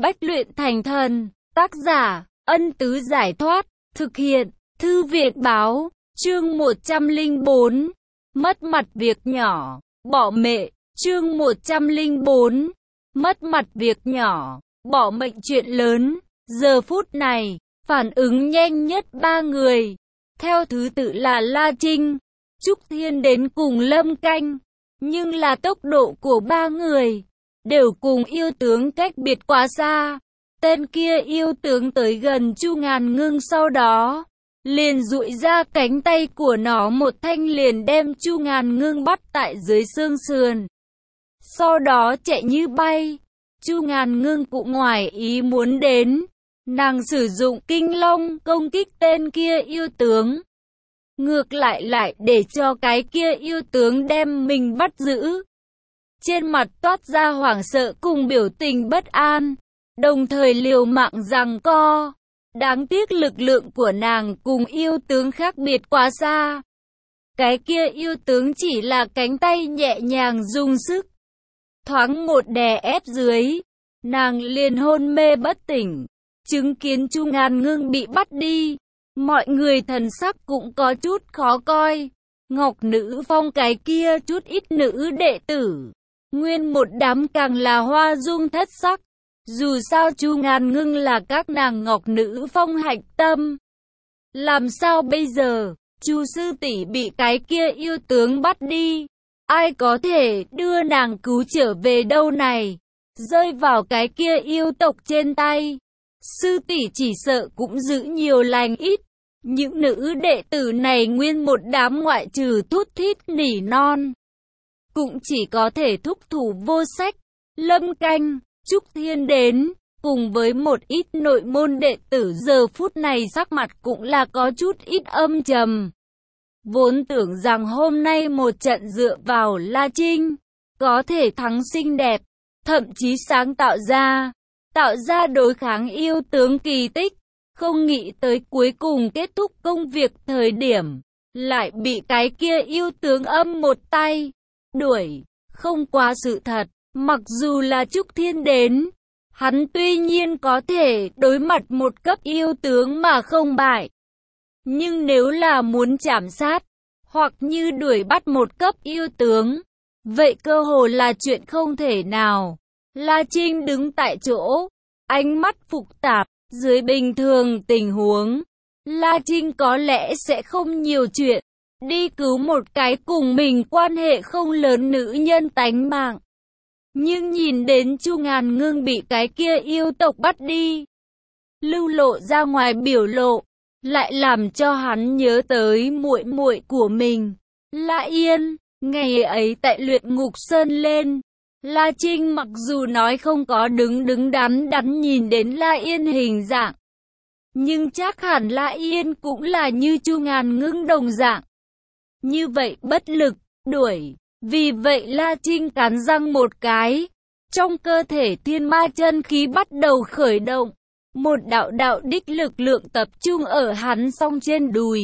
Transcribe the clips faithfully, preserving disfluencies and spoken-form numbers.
Bách luyện thành thần. Tác giả, Ân Tứ Giải Thoát. Thực hiện, Thư viện Báo. Chương một trăm lẻ bốn. Mất mặt việc nhỏ, bỏ mệ. Chương một trăm lẻ bốn. Mất mặt việc nhỏ, bỏ mệnh chuyện lớn. Giờ phút này, phản ứng nhanh nhất ba người. Theo thứ tự là La Trinh, Trúc Thiên đến cùng Lâm Canh. Nhưng là tốc độ của ba người đều cùng yêu tướng cách biệt quá xa. Tên kia yêu tướng tới gần Chu Ngàn Ngưng, sau đó liền duỗi ra cánh tay của nó một thanh liền đem Chu Ngàn Ngưng bắt tại dưới xương sườn. Sau đó chạy như bay. Chu Ngàn Ngưng cũng ngoài ý muốn đến. Nàng sử dụng kinh long công kích tên kia yêu tướng. Ngược lại lại để cho cái kia yêu tướng đem mình bắt giữ. Trên mặt toát ra hoảng sợ cùng biểu tình bất an, đồng thời liều mạng giằng co. Đáng tiếc lực lượng của nàng cùng yêu tướng khác biệt quá xa. Cái kia yêu tướng chỉ là cánh tay nhẹ nhàng dùng sức, thoáng một đè ép dưới, nàng liền hôn mê bất tỉnh. Chứng kiến Chu Ngàn Ngưng bị bắt đi, mọi người thần sắc cũng có chút khó coi. Ngọc Nữ Phong cái kia chút ít nữ đệ tử, nguyên một đám càng là hoa dung thất sắc. Dù sao Chu Ngàn Ngưng là các nàng Ngọc Nữ Phong hạch tâm. Làm sao bây giờ? Chu sư tỷ bị cái kia yêu tướng bắt đi, ai có thể đưa nàng cứu trở về đâu này? Rơi vào cái kia yêu tộc trên tay, sư tỷ chỉ sợ cũng giữ nhiều lành ít. Những nữ đệ tử này nguyên một đám ngoại trừ thút thít nỉ non, cũng chỉ có thể thúc thủ vô sách. Lâm Canh, Trúc Thiên đến, cùng với một ít nội môn đệ tử giờ phút này sắc mặt cũng là có chút ít âm trầm. Vốn tưởng rằng hôm nay một trận dựa vào La Trinh, có thể thắng xinh đẹp, thậm chí sáng tạo ra, tạo ra đối kháng yêu tướng kỳ tích. Không nghĩ tới cuối cùng kết thúc công việc thời điểm, lại bị cái kia yêu tướng âm một tay đuổi. Không quá sự thật, mặc dù là Trúc Thiên đến, hắn tuy nhiên có thể đối mặt một cấp yêu tướng mà không bại. Nhưng nếu là muốn chảm sát, hoặc như đuổi bắt một cấp yêu tướng, vậy cơ hồ là chuyện không thể nào. La Trinh đứng tại chỗ, ánh mắt phục tạp. Dưới bình thường tình huống, La Trinh có lẽ sẽ không nhiều chuyện, đi cứu một cái cùng mình quan hệ không lớn nữ nhân tánh mạng. Nhưng nhìn đến Chu Ngàn Ngưng bị cái kia yêu tộc bắt đi, lưu lộ ra ngoài biểu lộ, lại làm cho hắn nhớ tới muội muội của mình, La Yên. Ngày ấy tại Luyện Ngục Sơn lên, La Trinh mặc dù nói không có đứng đứng đắn đắn nhìn đến La Yên hình dạng, nhưng chắc hẳn La Yên cũng là như Chu Ngàn Ngưng đồng dạng, như vậy bất lực, đuổi. Vì vậy La Trinh cắn răng một cái, trong cơ thể thiên ma chân khí bắt đầu khởi động, một đạo đạo đích lực lượng tập trung ở hắn song trên đùi.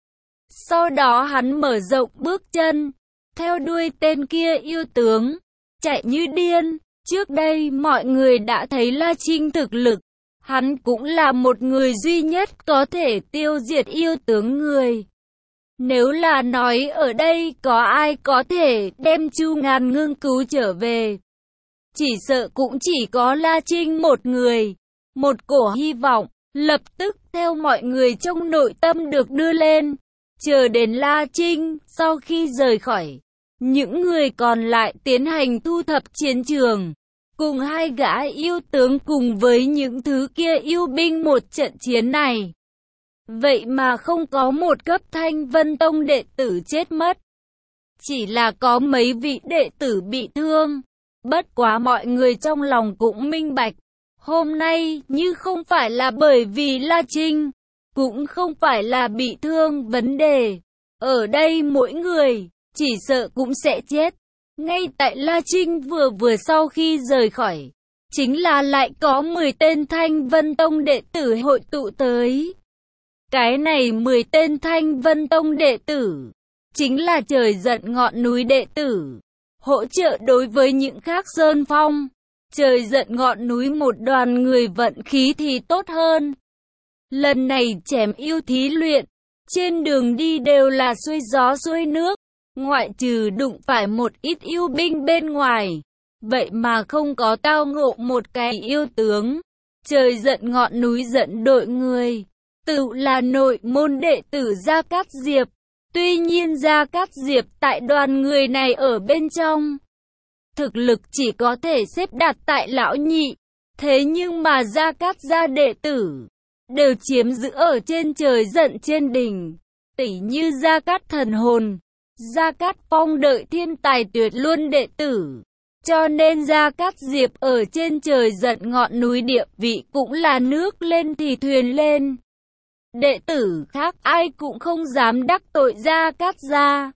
Sau đó hắn mở rộng bước chân, theo đuôi tên kia yêu tướng, chạy như điên. Trước đây mọi người đã thấy La Trinh thực lực, hắn cũng là một người duy nhất có thể tiêu diệt yêu tướng người. Nếu là nói ở đây có ai có thể đem Chu Ngàn Ngưng cứu trở về, chỉ sợ cũng chỉ có La Trinh một người. Một cổ hy vọng lập tức theo mọi người trong nội tâm được đưa lên. Chờ đến La Trinh sau khi rời khỏi, những người còn lại tiến hành thu thập chiến trường, cùng hai gã yêu tướng cùng với những thứ kia yêu binh một trận chiến này. Vậy mà không có một cấp Thanh Vân Tông đệ tử chết mất, chỉ là có mấy vị đệ tử bị thương. Bất quá mọi người trong lòng cũng minh bạch, hôm nay như không phải là bởi vì La Trinh, cũng không phải là bị thương vấn đề. Ở đây mỗi người chỉ sợ cũng sẽ chết. Ngay tại La Trinh vừa vừa sau khi rời khỏi, chính là lại có mười tên Thanh Vân Tông đệ tử hội tụ tới. Cái này mười tên Thanh Vân Tông đệ tử, chính là trời giận ngọn núi đệ tử, hỗ trợ đối với những khác Sơn Phong. Trời giận ngọn núi một đoàn người vận khí thì tốt hơn. Lần này chém yêu thí luyện, trên đường đi đều là xuôi gió xuôi nước, ngoại trừ đụng phải một ít yêu binh bên ngoài. Vậy mà không có tao ngộ một cái yêu tướng. Trời giận ngọn núi giận đội người, tự là nội môn đệ tử Gia Cát Diệp. Tuy nhiên Gia Cát Diệp tại đoàn người này ở bên trong, thực lực chỉ có thể xếp đặt tại lão nhị. Thế nhưng mà Gia Cát gia đệ tử đều chiếm giữ ở trên trời giận trên đỉnh. Tỉ như Gia Cát thần hồn, Gia Cát Phong đợi thiên tài tuyệt luân đệ tử. Cho nên Gia Cát Diệp ở trên trời giận ngọn núi địa vị cũng là nước lên thì thuyền lên. Đệ tử khác ai cũng không dám đắc tội Gia Cát gia.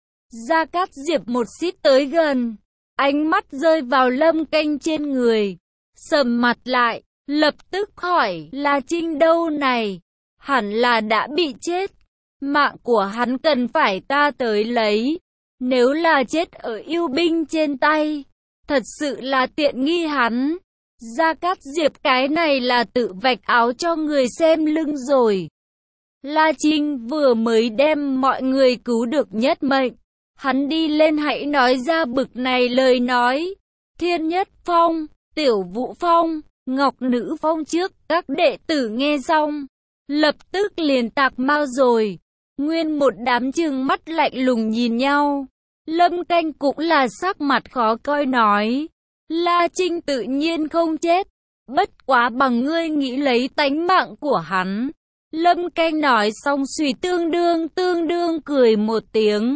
Gia Cát Diệp một xít tới gần, ánh mắt rơi vào Lâm Canh trên người, sầm mặt lại, lập tức hỏi: La Trinh đâu này? Hẳn là đã bị chết, mạng của hắn cần phải ta tới lấy. Nếu là chết ở yêu binh trên tay, thật sự là tiện nghi hắn. Gia Cát Diệp cái này là tự vạch áo cho người xem lưng rồi. La Trinh vừa mới đem mọi người cứu được nhất mệnh, hắn đi lên hãy nói ra bực này lời nói. Thiên Nhất Phong, Tiểu Vũ Phong, Ngọc Nữ Phong trước các đệ tử nghe xong, lập tức liền tạc mau rồi. Nguyên một đám trừng mắt lạnh lùng nhìn nhau. Lâm Canh cũng là sắc mặt khó coi nói: La Trinh tự nhiên không chết, bất quá bằng ngươi nghĩ lấy tánh mạng của hắn. Lâm Canh nói xong suy tương đương tương đương cười một tiếng,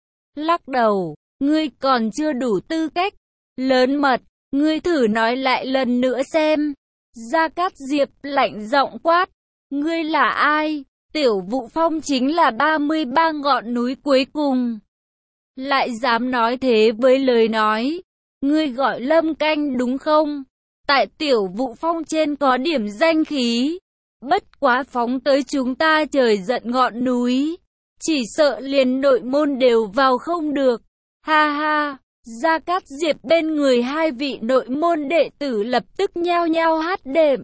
lắc đầu: ngươi còn chưa đủ tư cách. Lớn mật, ngươi thử nói lại lần nữa xem. Gia Cát Diệp lạnh giọng quát: ngươi là ai? Tiểu Vũ Phong chính là ba mươi ba ngọn núi cuối cùng, lại dám nói thế với lời nói. Ngươi gọi Lâm Canh đúng không? Tại Tiểu Vũ Phong trên có điểm danh khí, bất quá phóng tới chúng ta trời giận ngọn núi, chỉ sợ liền nội môn đều vào không được. Ha ha. Gia Cát Diệp bên người hai vị nội môn đệ tử lập tức nhao nhao hát đệm.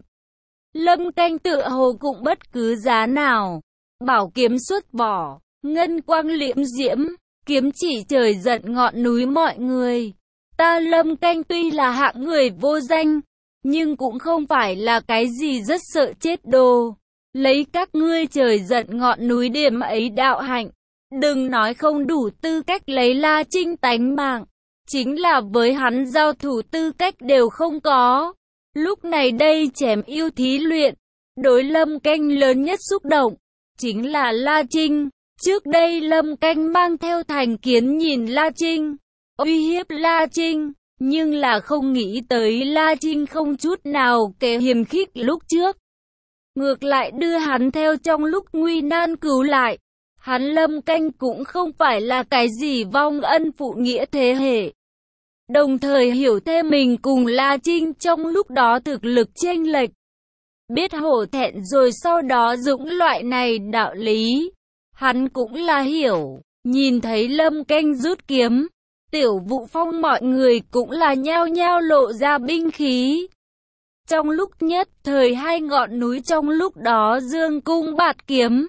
Lâm Canh tựa hồ cũng bất cứ giá nào, bảo kiếm xuất vỏ, ngân quang liễm diễm, kiếm chỉ trời giận ngọn núi mọi người. Ta Lâm Canh tuy là hạng người vô danh, nhưng cũng không phải là cái gì rất sợ chết đồ. Lấy các ngươi trời giận ngọn núi điểm ấy đạo hạnh, đừng nói không đủ tư cách lấy La Trinh tánh mạng, chính là với hắn giao thủ tư cách đều không có. Lúc này đây chém yêu thí luyện, đối Lâm Canh lớn nhất xúc động chính là La Trinh. Trước đây Lâm Canh mang theo thành kiến nhìn La Trinh, uy hiếp La Trinh, nhưng là không nghĩ tới La Trinh không chút nào kể hiềm khích lúc trước, ngược lại đưa hắn theo trong lúc nguy nan cứu lại. Hắn Lâm Canh cũng không phải là cái gì vong ân phụ nghĩa thế hệ, đồng thời hiểu thêm mình cùng La Trinh trong lúc đó thực lực chênh lệch, biết hổ thẹn rồi sau đó dũng loại này đạo lý. Hắn cũng là hiểu, nhìn thấy Lâm Canh rút kiếm, Tiểu Vũ Phong mọi người cũng là nhao nhao lộ ra binh khí. Trong lúc nhất thời hai ngọn núi trong lúc đó dương cung bạt kiếm.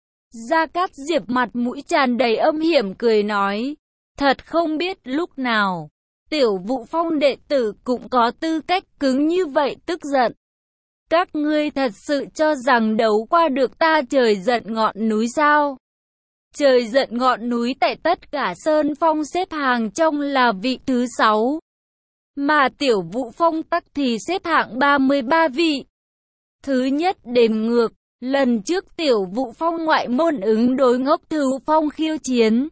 Gia Cát Diệp mặt mũi tràn đầy âm hiểm cười nói: thật không biết lúc nào Tiểu Vũ Phong đệ tử cũng có tư cách cứng như vậy tức giận. Các ngươi thật sự cho rằng đấu qua được ta trời giận ngọn núi sao? Trời giận ngọn núi tại tất cả sơn phong xếp hàng trong là vị thứ sáu, mà Tiểu Vũ Phong tắc thì xếp hạng ba mươi ba vị. Thứ nhất đếm ngược, lần trước Tiểu Vũ Phong ngoại môn ứng đối Ngốc Thú Phong khiêu chiến,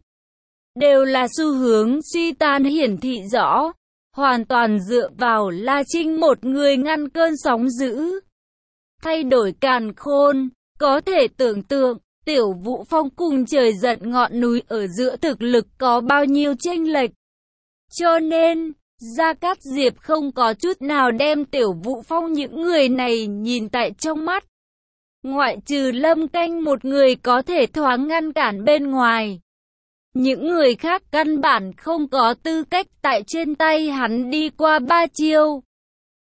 đều là xu hướng suy tan hiển thị rõ, hoàn toàn dựa vào La Trinh một người ngăn cơn sóng dữ, thay đổi càn khôn. Có thể tưởng tượng Tiểu Vũ Phong cùng trời giận ngọn núi ở giữa thực lực có bao nhiêu chênh lệch. Cho nên Gia Cát Diệp không có chút nào đem Tiểu Vũ Phong những người này nhìn tại trong mắt. Ngoại trừ Lâm Canh một người có thể thoáng ngăn cản bên ngoài, những người khác căn bản không có tư cách tại trên tay hắn đi qua ba chiêu.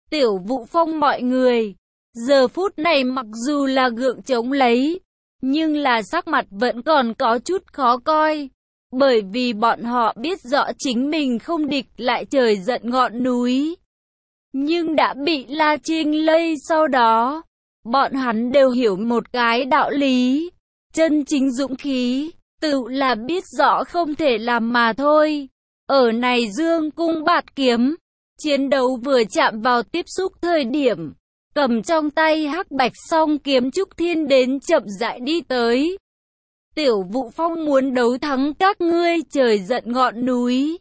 Tiểu Vũ Phong mọi người, giờ phút này mặc dù là gượng chống lấy, nhưng là sắc mặt vẫn còn có chút khó coi. Bởi vì bọn họ biết rõ chính mình không địch lại trời giận ngọn núi. Nhưng đã bị La Trinh lây sau đó, bọn hắn đều hiểu một cái đạo lý. Chân chính dũng khí, tự là biết rõ không thể làm mà thôi. Ở này dương cung bạt kiếm, chiến đấu vừa chạm vào tiếp xúc thời điểm, cầm trong tay hắc bạch song kiếm Trúc Thiên đến chậm rãi đi tới. Tiểu Vũ Phong muốn đấu thắng các ngươi trời giận ngọn núi.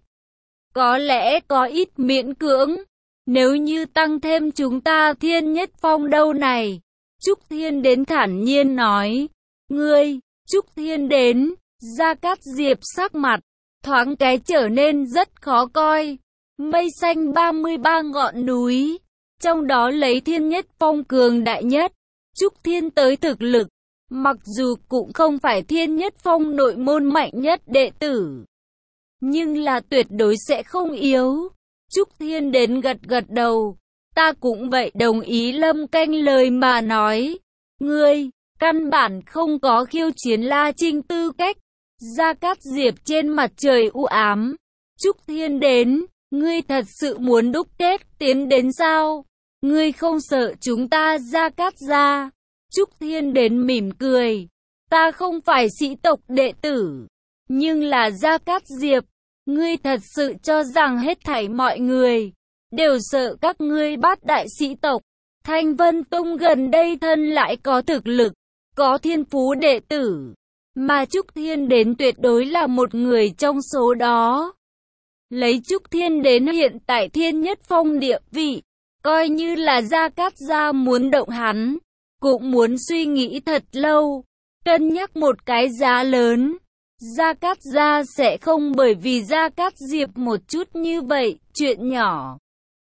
Có lẽ có ít miễn cưỡng, nếu như tăng thêm chúng ta Thiên Nhất Phong đâu này. Trúc Thiên đến thản nhiên nói. Ngươi, Trúc Thiên đến, Gia Cát Diệp sắc mặt, thoáng cái trở nên rất khó coi. Mây xanh ba mươi ba ngọn núi, trong đó lấy Thiên Nhất Phong cường đại nhất. Trúc Thiên tới thực lực, mặc dù cũng không phải Thiên Nhất Phong nội môn mạnh nhất đệ tử, nhưng là tuyệt đối sẽ không yếu. Trúc Thiên đến gật gật đầu. Ta cũng vậy, đồng ý Lâm Canh lời mà nói. Ngươi, căn bản không có khiêu chiến La Trinh tư cách. Gia Cát Diệp trên mặt trời u ám. Trúc Thiên đến, ngươi thật sự muốn đúc kết tiến đến sao? Ngươi không sợ chúng ta Gia Cát gia? Trúc Thiên đến mỉm cười. Ta không phải sĩ tộc đệ tử, nhưng là Gia Cát Diệp. Ngươi thật sự cho rằng hết thảy mọi người đều sợ các ngươi bát đại sĩ tộc? Thanh Vân Tông gần đây thân lại có thực lực, có thiên phú đệ tử, mà Trúc Thiên đến tuyệt đối là một người trong số đó. Lấy Trúc Thiên đến hiện tại Thiên Nhất Phong địa vị, coi như là Gia Cát gia muốn động hắn, cũng muốn suy nghĩ thật lâu, cân nhắc một cái giá lớn. Gia Cát gia sẽ không bởi vì Gia Cát Diệp một chút như vậy, chuyện nhỏ,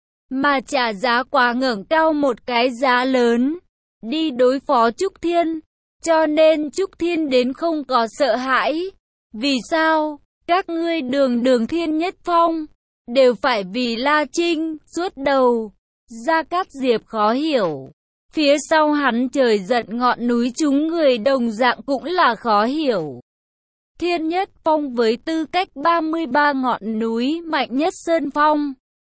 mà trả giá quá ngẩng cao một cái giá lớn, đi đối phó Trúc Thiên. Cho nên Trúc Thiên đến không có sợ hãi. Vì sao? Các ngươi đường đường Thiên Nhất Phong, đều phải vì La Trinh, suốt đầu. Gia Cát Diệp khó hiểu. Phía sau hắn trời giận ngọn núi chúng người đồng dạng cũng là khó hiểu. Thiên Nhất Phong với tư cách ba mươi ba ngọn núi mạnh nhất Sơn Phong,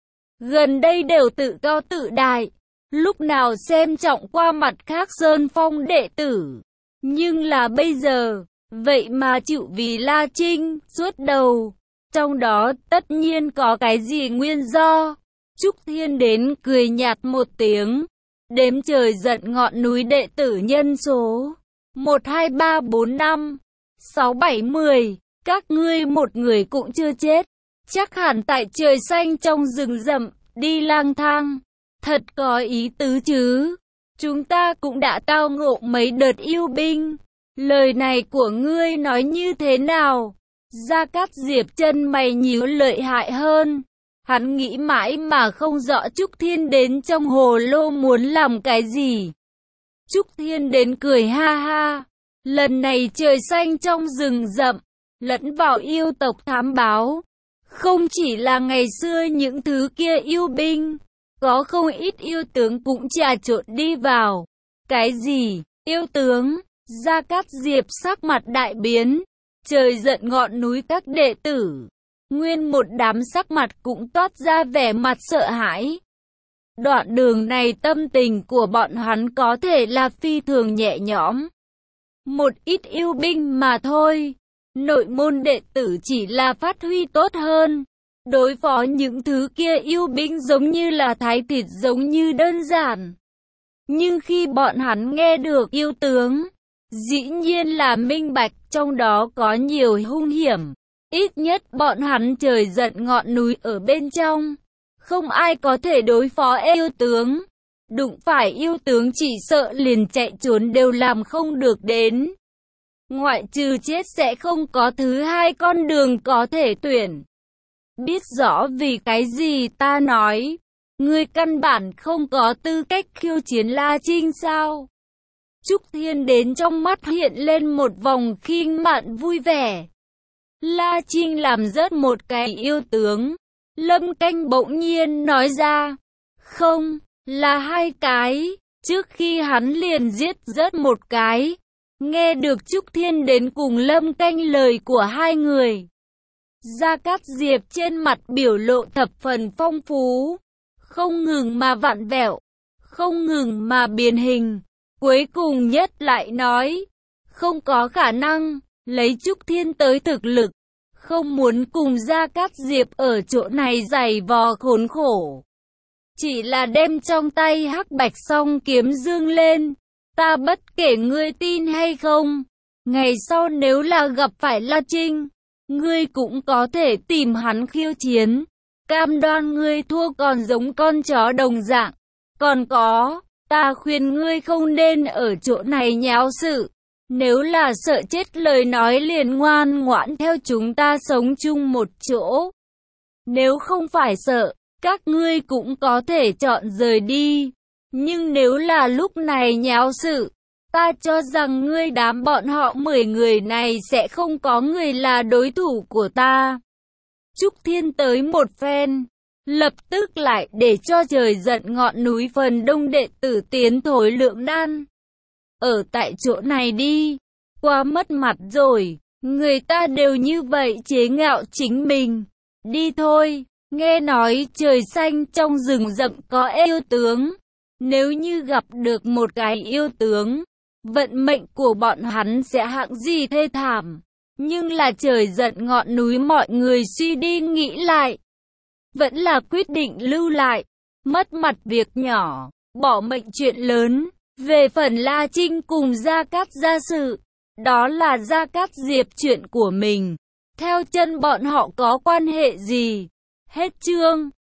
gần đây đều tự cao tự đại, lúc nào xem trọng qua mặt khác Sơn Phong đệ tử. Nhưng là bây giờ, vậy mà chịu vì La Trinh, suốt đầu. Trong đó tất nhiên có cái gì nguyên do. Trúc Thiên đến cười nhạt một tiếng. Đếm trời giận ngọn núi đệ tử nhân số một, hai, ba, bốn, năm, sáu, bảy, mười. Các ngươi một người cũng chưa chết. Chắc hẳn tại trời xanh trong rừng rậm, đi lang thang. Thật có ý tứ chứ. Chúng ta cũng đã tao ngộ mấy đợt yêu binh. Lời này của ngươi nói như thế nào? Gia Cát Diệp chân mày nhíu lợi hại hơn. Hắn nghĩ mãi mà không rõ Trúc Thiên đến trong hồ lô muốn làm cái gì. Trúc Thiên đến cười ha ha. Lần này trời xanh trong rừng rậm, lẫn vào yêu tộc thám báo. Không chỉ là ngày xưa những thứ kia yêu binh, có không ít yêu tướng cũng trà trộn đi vào. Cái gì? Yêu tướng? Gia Cát Diệp sắc mặt đại biến. Trời giận ngọn núi các đệ tử, nguyên một đám sắc mặt cũng toát ra vẻ mặt sợ hãi. Đoạn đường này tâm tình của bọn hắn có thể là phi thường nhẹ nhõm. Một ít yêu binh mà thôi. Nội môn đệ tử chỉ là phát huy tốt hơn. Đối phó những thứ kia yêu binh giống như là thái thịt, giống như đơn giản. Nhưng khi bọn hắn nghe được yêu tướng, dĩ nhiên là minh bạch trong đó có nhiều hung hiểm. Ít nhất bọn hắn trời giận ngọn núi ở bên trong, không ai có thể đối phó yêu tướng. Đụng phải yêu tướng chỉ sợ liền chạy trốn đều làm không được đến. Ngoại trừ chết sẽ không có thứ hai con đường có thể tuyển. Biết rõ vì cái gì ta nói, ngươi căn bản không có tư cách khiêu chiến La Trinh sao? Trúc Thiên đến trong mắt hiện lên một vòng khinh mạn vui vẻ. La Trinh làm rớt một cái yêu tướng. Lâm Canh bỗng nhiên nói ra. Không, là hai cái. Trước khi hắn liền giết rớt một cái. Nghe được Trúc Thiên đến cùng Lâm Canh lời của hai người, Gia Cát Diệp trên mặt biểu lộ thập phần phong phú, không ngừng mà vặn vẹo, không ngừng mà biến hình. Cuối cùng nhất lại nói, không có khả năng, lấy Trúc Thiên tới thực lực, không muốn cùng Gia Cát Diệp ở chỗ này giày vò khốn khổ. Chỉ là đem trong tay hắc bạch song kiếm dương lên. Ta bất kể ngươi tin hay không, ngày sau nếu là gặp phải La Trinh, ngươi cũng có thể tìm hắn khiêu chiến. Cam đoan ngươi thua còn giống con chó đồng dạng. Còn có, ta khuyên ngươi không nên ở chỗ này nháo sự. Nếu là sợ chết lời nói liền ngoan ngoãn theo chúng ta sống chung một chỗ. Nếu không phải sợ, các ngươi cũng có thể chọn rời đi. Nhưng nếu là lúc này nháo sự, ta cho rằng ngươi đám bọn họ mười người này sẽ không có người là đối thủ của ta. Trúc Thiên tới một phen, lập tức lại để cho trời giận ngọn núi phần đông đệ tử tiến thối lượng đan. Ở tại chỗ này đi, quá mất mặt rồi, người ta đều như vậy chế ngạo chính mình. Đi thôi, nghe nói trời xanh trong rừng rậm có yêu tướng. Nếu như gặp được một cái yêu tướng, vận mệnh của bọn hắn sẽ hạng gì thê thảm. Nhưng là trời giận ngọn núi mọi người suy đi nghĩ lại, vẫn là quyết định lưu lại. Mất mặt việc nhỏ, bỏ mệnh chuyện lớn. Về phần La Trinh cùng Gia Cát gia sự, đó là Gia Cát Diệp chuyện của mình. Theo chân bọn họ có quan hệ gì? Hết chương.